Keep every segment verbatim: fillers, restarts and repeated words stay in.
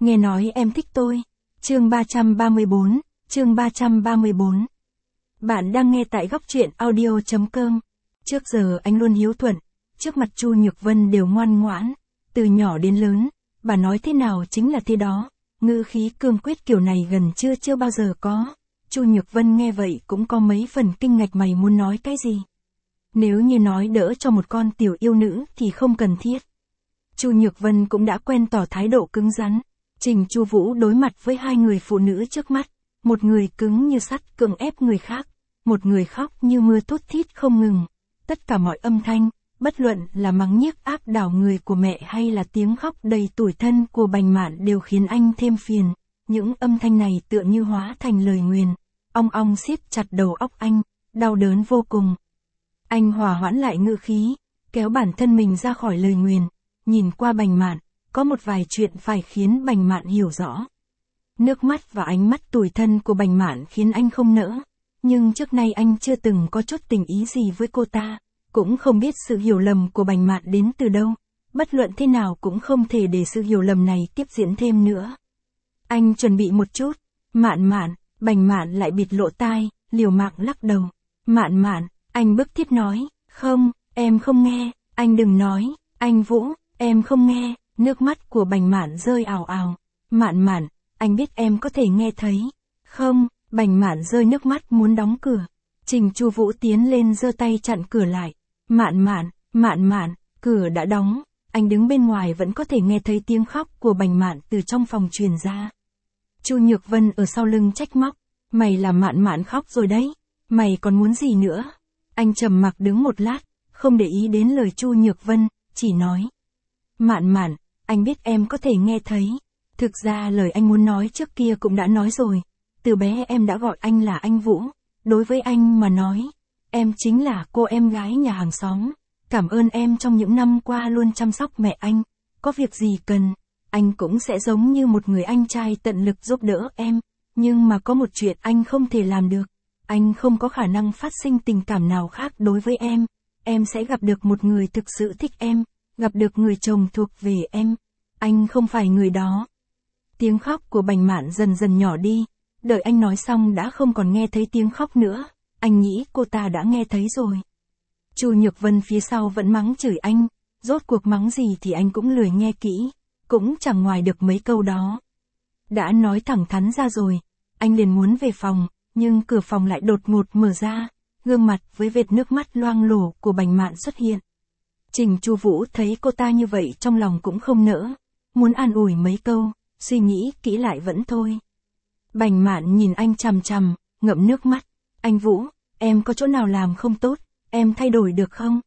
Nghe nói em thích tôi. Chương ba trăm ba mươi bốn, chương ba trăm ba mươi bốn. Bạn đang nghe tại góc truyện audio chấm com. Trước giờ anh luôn hiếu thuận, trước mặt Chu Nhược Vân đều ngoan ngoãn, từ nhỏ đến lớn, bà nói thế nào chính là thế đó, ngữ khí cương quyết kiểu này gần chưa chưa bao giờ có. Chu Nhược Vân nghe vậy cũng có mấy phần kinh ngạc, mày muốn nói cái gì? Nếu như nói đỡ cho một con tiểu yêu nữ thì không cần thiết. Chu Nhược Vân cũng đã quen tỏ thái độ cứng rắn. Trình Chu Vũ đối mặt với hai người phụ nữ trước mắt, một người cứng như sắt cưỡng ép người khác, một người khóc như mưa thút thít không ngừng. Tất cả mọi âm thanh, bất luận là mắng nhiếc áp đảo người của mẹ hay là tiếng khóc đầy tủi thân của Bành Mạn đều khiến anh thêm phiền. Những âm thanh này tựa như hóa thành lời nguyền, ong ong siết chặt đầu óc anh, đau đớn vô cùng. Anh hòa hoãn lại ngữ khí, kéo bản thân mình ra khỏi lời nguyền, nhìn qua Bành Mạn, có một vài chuyện phải khiến Bành Mạn hiểu rõ. Nước mắt và ánh mắt tủi thân của Bành Mạn khiến anh không nỡ, nhưng trước nay anh chưa từng có chút tình ý gì với cô ta, cũng không biết sự hiểu lầm của Bành Mạn đến từ đâu, bất luận thế nào cũng không thể để sự hiểu lầm này tiếp diễn thêm nữa. Anh chuẩn bị một chút, Mạn Mạn, Bành Mạn lại bịt lỗ tai, liều mạng lắc đầu. Mạn Mạn, anh bức thiết nói, không, em không nghe, anh đừng nói, anh Vũ, em không nghe. Nước mắt của Bành Mạn rơi ào ào. Mạn Mạn, anh biết em có thể nghe thấy. Không, Bành Mạn rơi nước mắt muốn đóng cửa. Trình Chu Vũ tiến lên giơ tay chặn cửa lại. Mạn Mạn, Mạn Mạn, cửa đã đóng, anh đứng bên ngoài vẫn có thể nghe thấy tiếng khóc của Bành Mạn từ trong phòng truyền ra. Chu Nhược Vân ở sau lưng trách móc, mày là Mạn Mạn khóc rồi đấy, mày còn muốn gì nữa? Anh trầm mặc đứng một lát, không để ý đến lời Chu Nhược Vân, chỉ nói. Mạn Mạn, anh biết em có thể nghe thấy. Thực ra lời anh muốn nói trước kia cũng đã nói rồi. Từ bé em đã gọi anh là anh Vũ. Đối với anh mà nói, em chính là cô em gái nhà hàng xóm. Cảm ơn em trong những năm qua luôn chăm sóc mẹ anh. Có việc gì cần, anh cũng sẽ giống như một người anh trai tận lực giúp đỡ em. Nhưng mà có một chuyện anh không thể làm được. Anh không có khả năng phát sinh tình cảm nào khác đối với em. Em sẽ gặp được một người thực sự thích em. Gặp được người chồng thuộc về em. Anh không phải người đó. Tiếng khóc của Bành Mạn dần dần nhỏ đi. Đợi anh nói xong đã không còn nghe thấy tiếng khóc nữa. Anh nghĩ cô ta đã nghe thấy rồi. Chu Nhược Vân phía sau vẫn mắng chửi anh. Rốt cuộc mắng gì thì anh cũng lười nghe kỹ. Cũng chẳng ngoài được mấy câu đó. Đã nói thẳng thắn ra rồi. Anh liền muốn về phòng. Nhưng cửa phòng lại đột ngột mở ra. Gương mặt với vệt nước mắt loang lổ của Bành Mạn xuất hiện. Trình Chu Vũ thấy cô ta như vậy trong lòng cũng không nỡ, muốn an ủi mấy câu, suy nghĩ kỹ lại vẫn thôi. Bành Mạn nhìn anh chằm chằm, ngậm nước mắt. Anh Vũ, em có chỗ nào làm không tốt, em thay đổi được không?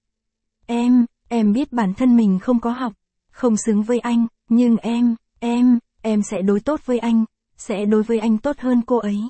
Em, em biết bản thân mình không có học, không xứng với anh, nhưng em, em, em sẽ đối tốt với anh, sẽ đối với anh tốt hơn cô ấy.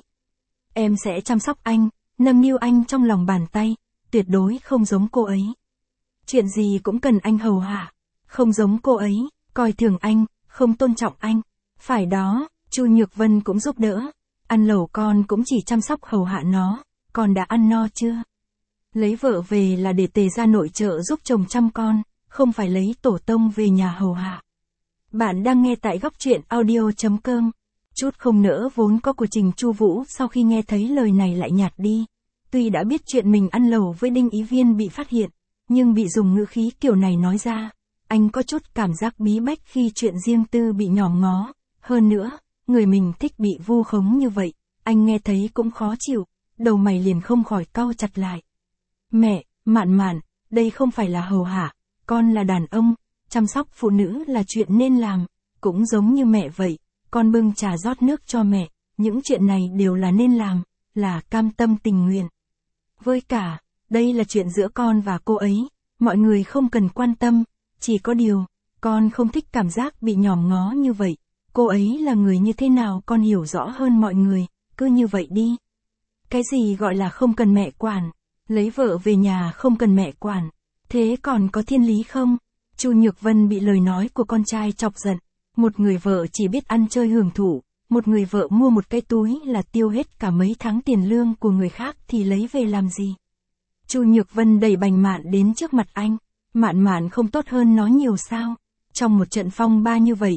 Em sẽ chăm sóc anh, nâng niu anh trong lòng bàn tay, tuyệt đối không giống cô ấy. Chuyện gì cũng cần anh hầu hạ, không giống cô ấy, coi thường anh, không tôn trọng anh. Phải đó, Chu Nhược Vân cũng giúp đỡ. Ăn lẩu con cũng chỉ chăm sóc hầu hạ nó, con đã ăn no chưa? Lấy vợ về là để tề ra nội trợ giúp chồng chăm con, không phải lấy tổ tông về nhà hầu hạ. Bạn đang nghe tại góc truyện audio chấm com. Chút không nỡ vốn có của Trình Chu Vũ sau khi nghe thấy lời này lại nhạt đi. Tuy đã biết chuyện mình ăn lẩu với Đinh Ý Viên bị phát hiện, nhưng bị dùng ngữ khí kiểu này nói ra, anh có chút cảm giác bí bách khi chuyện riêng tư bị nhòm ngó. Hơn nữa, người mình thích bị vu khống như vậy, anh nghe thấy cũng khó chịu, đầu mày liền không khỏi cau chặt lại. Mẹ, Mạn Mạn, đây không phải là hầu hạ, con là đàn ông, chăm sóc phụ nữ là chuyện nên làm, cũng giống như mẹ vậy, con bưng trà rót nước cho mẹ, những chuyện này đều là nên làm, là cam tâm tình nguyện. Với cả, đây là chuyện giữa con và cô ấy, mọi người không cần quan tâm, chỉ có điều, con không thích cảm giác bị nhòm ngó như vậy, cô ấy là người như thế nào con hiểu rõ hơn mọi người, cứ như vậy đi. Cái gì gọi là không cần mẹ quản, lấy vợ về nhà không cần mẹ quản, thế còn có thiên lý không? Chu Nhược Vân bị lời nói của con trai chọc giận, một người vợ chỉ biết ăn chơi hưởng thụ, một người vợ mua một cái túi là tiêu hết cả mấy tháng tiền lương của người khác thì lấy về làm gì? Chu Nhược Vân đẩy Bành Mạn đến trước mặt anh. Mạn Mạn không tốt hơn nó nhiều sao? Trong một trận phong ba như vậy,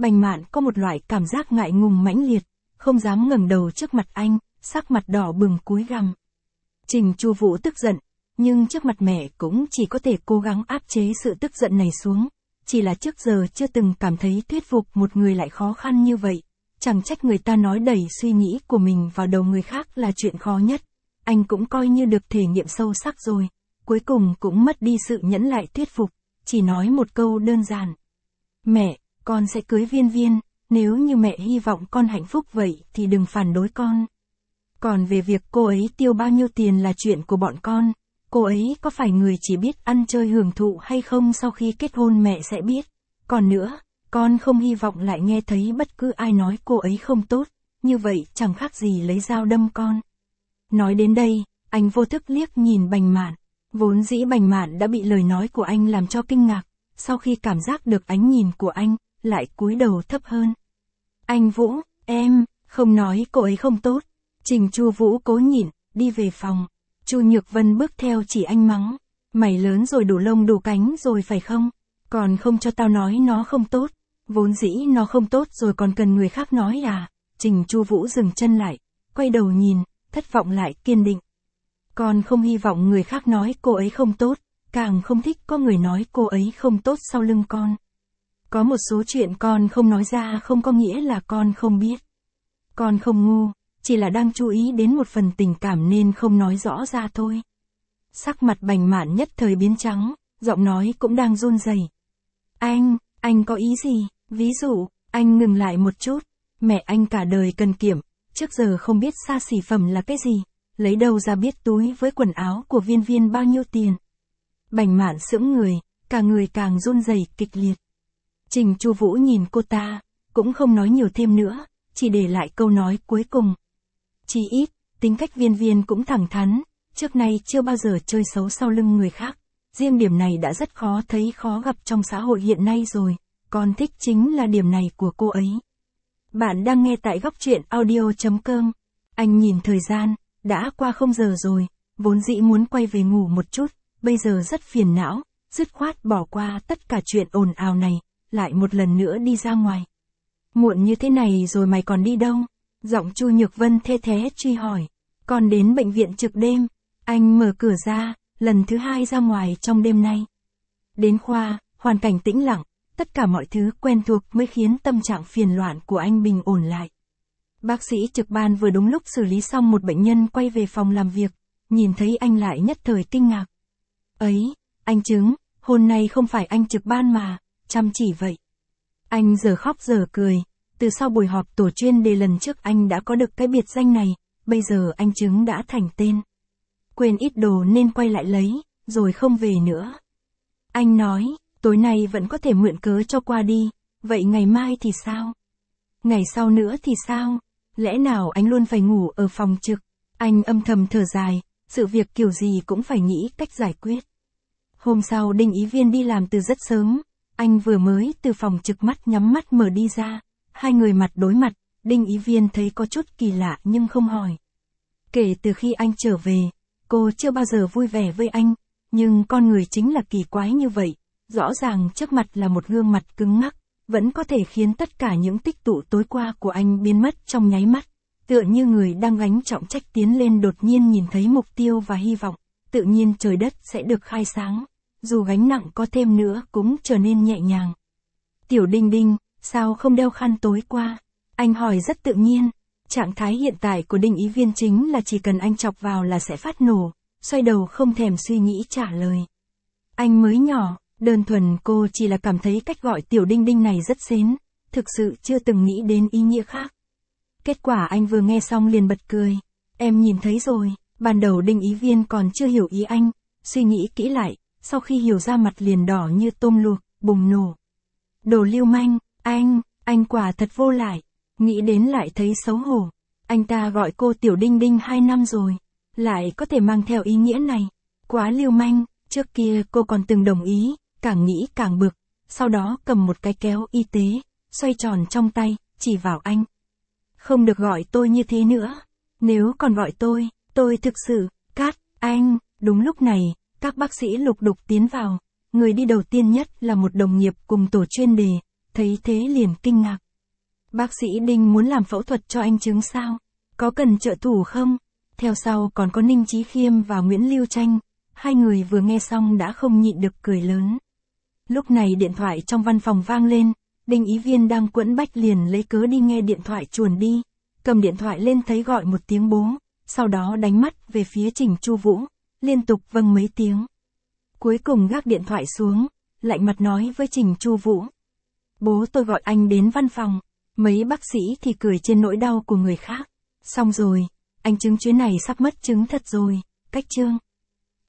Bành Mạn có một loại cảm giác ngại ngùng mãnh liệt, không dám ngẩng đầu trước mặt anh, sắc mặt đỏ bừng cúi gằm. Trình Chu Vũ tức giận, nhưng trước mặt mẹ cũng chỉ có thể cố gắng áp chế sự tức giận này xuống. Chỉ là trước giờ chưa từng cảm thấy thuyết phục một người lại khó khăn như vậy. Chẳng trách người ta nói đẩy suy nghĩ của mình vào đầu người khác là chuyện khó nhất. Anh cũng coi như được thể nghiệm sâu sắc rồi. Cuối cùng cũng mất đi sự nhẫn lại thuyết phục, chỉ nói một câu đơn giản. Mẹ, con sẽ cưới Viên Viên, nếu như mẹ hy vọng con hạnh phúc vậy thì đừng phản đối con. Còn về việc cô ấy tiêu bao nhiêu tiền là chuyện của bọn con. Cô ấy có phải người chỉ biết ăn chơi hưởng thụ hay không sau khi kết hôn mẹ sẽ biết. Còn nữa, con không hy vọng lại nghe thấy bất cứ ai nói cô ấy không tốt, như vậy chẳng khác gì lấy dao đâm con. Nói đến đây, anh vô thức liếc nhìn Bành Mạn. Vốn dĩ Bành Mạn đã bị lời nói của anh làm cho kinh ngạc, sau khi cảm giác được ánh nhìn của anh, lại cúi đầu thấp hơn. Anh Vũ, em, không nói cô ấy không tốt. Trình Chu Vũ cố nhịn, đi về phòng. Chu Nhược Vân bước theo chỉ anh mắng. Mày lớn rồi đủ lông đủ cánh rồi phải không? Còn không cho tao nói nó không tốt. Vốn dĩ nó không tốt rồi còn cần người khác nói à? Trình Chu Vũ dừng chân lại, quay đầu nhìn, thất vọng lại kiên định. Con không hy vọng người khác nói cô ấy không tốt, càng không thích có người nói cô ấy không tốt sau lưng con. Có một số chuyện con không nói ra không có nghĩa là con không biết. Con không ngu, chỉ là đang chú ý đến một phần tình cảm nên không nói rõ ra thôi. Sắc mặt Bành Mạn nhất thời biến trắng, giọng nói cũng đang run rẩy. Anh, anh có ý gì? Ví dụ, anh ngừng lại một chút. Mẹ anh cả đời cần kiệm, trước giờ không biết xa xỉ phẩm là cái gì, lấy đâu ra biết túi với quần áo của Viên Viên bao nhiêu tiền. Bành Mạn sững người, cả người càng run rẩy kịch liệt. Trình Chu Vũ nhìn cô ta, cũng không nói nhiều thêm nữa, chỉ để lại câu nói cuối cùng. Chỉ ít, tính cách Viên Viên cũng thẳng thắn, trước nay chưa bao giờ chơi xấu sau lưng người khác. Riêng điểm này đã rất khó thấy khó gặp trong xã hội hiện nay rồi, con thích chính là điểm này của cô ấy. Bạn đang nghe tại góc truyện audio chấm com. Anh nhìn thời gian, đã qua không giờ rồi, vốn dĩ muốn quay về ngủ một chút, bây giờ rất phiền não, dứt khoát bỏ qua tất cả chuyện ồn ào này, lại một lần nữa đi ra ngoài. Muộn như thế này rồi mày còn đi đâu? Giọng Chu Nhược Vân thê thé truy hỏi. Còn đến bệnh viện trực đêm. Anh mở cửa ra, lần thứ hai ra ngoài trong đêm nay. Đến khoa, hoàn cảnh tĩnh lặng, tất cả mọi thứ quen thuộc mới khiến tâm trạng phiền loạn của anh bình ổn lại. Bác sĩ trực ban vừa đúng lúc xử lý xong một bệnh nhân quay về phòng làm việc, nhìn thấy anh lại nhất thời kinh ngạc. Ấy, anh Trứng, hôm nay không phải anh trực ban mà, chăm chỉ vậy. Anh giờ khóc giờ cười, từ sau buổi họp tổ chuyên đề lần trước anh đã có được cái biệt danh này, bây giờ anh Trứng đã thành tên. Quên ít đồ nên quay lại lấy, rồi không về nữa. Anh nói, tối nay vẫn có thể mượn cớ cho qua đi, vậy ngày mai thì sao? Ngày sau nữa thì sao? Lẽ nào anh luôn phải ngủ ở phòng trực? Anh âm thầm thở dài, sự việc kiểu gì cũng phải nghĩ cách giải quyết. Hôm sau Đinh Ý Viên đi làm từ rất sớm, anh vừa mới từ phòng trực mắt nhắm mắt mở đi ra, hai người mặt đối mặt, Đinh Ý Viên thấy có chút kỳ lạ nhưng không hỏi. Kể từ khi anh trở về, cô chưa bao giờ vui vẻ với anh, nhưng con người chính là kỳ quái như vậy, rõ ràng trước mặt là một gương mặt cứng ngắc, vẫn có thể khiến tất cả những tích tụ tối qua của anh biến mất trong nháy mắt, tựa như người đang gánh trọng trách tiến lên đột nhiên nhìn thấy mục tiêu và hy vọng, tự nhiên trời đất sẽ được khai sáng, dù gánh nặng có thêm nữa cũng trở nên nhẹ nhàng. Tiểu Đinh Đinh, sao không đeo khăn tối qua? Anh hỏi rất tự nhiên. Trạng thái hiện tại của Đinh Ý Viên chính là chỉ cần anh chọc vào là sẽ phát nổ, xoay đầu không thèm suy nghĩ trả lời. Anh mới nhỏ, đơn thuần cô chỉ là cảm thấy cách gọi Tiểu Đinh Đinh này rất xến, thực sự chưa từng nghĩ đến ý nghĩa khác. Kết quả anh vừa nghe xong liền bật cười. Em nhìn thấy rồi, ban đầu Đinh Ý Viên còn chưa hiểu ý anh, suy nghĩ kỹ lại, sau khi hiểu ra mặt liền đỏ như tôm luộc, bùng nổ. Đồ lưu manh, anh, anh quả thật vô lại. Nghĩ đến lại thấy xấu hổ. Anh ta gọi cô Tiểu Đinh Đinh hai năm rồi, lại có thể mang theo ý nghĩa này. Quá lưu manh, trước kia cô còn từng đồng ý, càng nghĩ càng bực, sau đó cầm một cái kéo y tế, xoay tròn trong tay, chỉ vào anh. Không được gọi tôi như thế nữa. Nếu còn gọi tôi, tôi thực sự, cát, anh. Đúng lúc này, các bác sĩ lục đục tiến vào. Người đi đầu tiên nhất là một đồng nghiệp cùng tổ chuyên đề. thấy thế liền kinh ngạc. Bác sĩ Đinh muốn làm phẫu thuật cho anh Trứng sao? Có cần trợ thủ không? Theo sau còn có Ninh Chí Khiêm và Nguyễn Lưu Tranh, hai người vừa nghe xong đã không nhịn được cười lớn. Lúc này điện thoại trong văn phòng vang lên, Đinh Ý Viên đang quẫn bách liền lấy cớ đi nghe điện thoại chuồn đi, cầm điện thoại lên thấy gọi một tiếng bố, sau đó đánh mắt về phía Trình Chu Vũ, liên tục vâng mấy tiếng. Cuối cùng gác điện thoại xuống, lạnh mặt nói với Trình Chu Vũ. Bố tôi gọi anh đến văn phòng, mấy bác sĩ thì cười trên nỗi đau của người khác. Xong rồi, anh Trứng chuyến này sắp mất trứng thật rồi, cách Trương.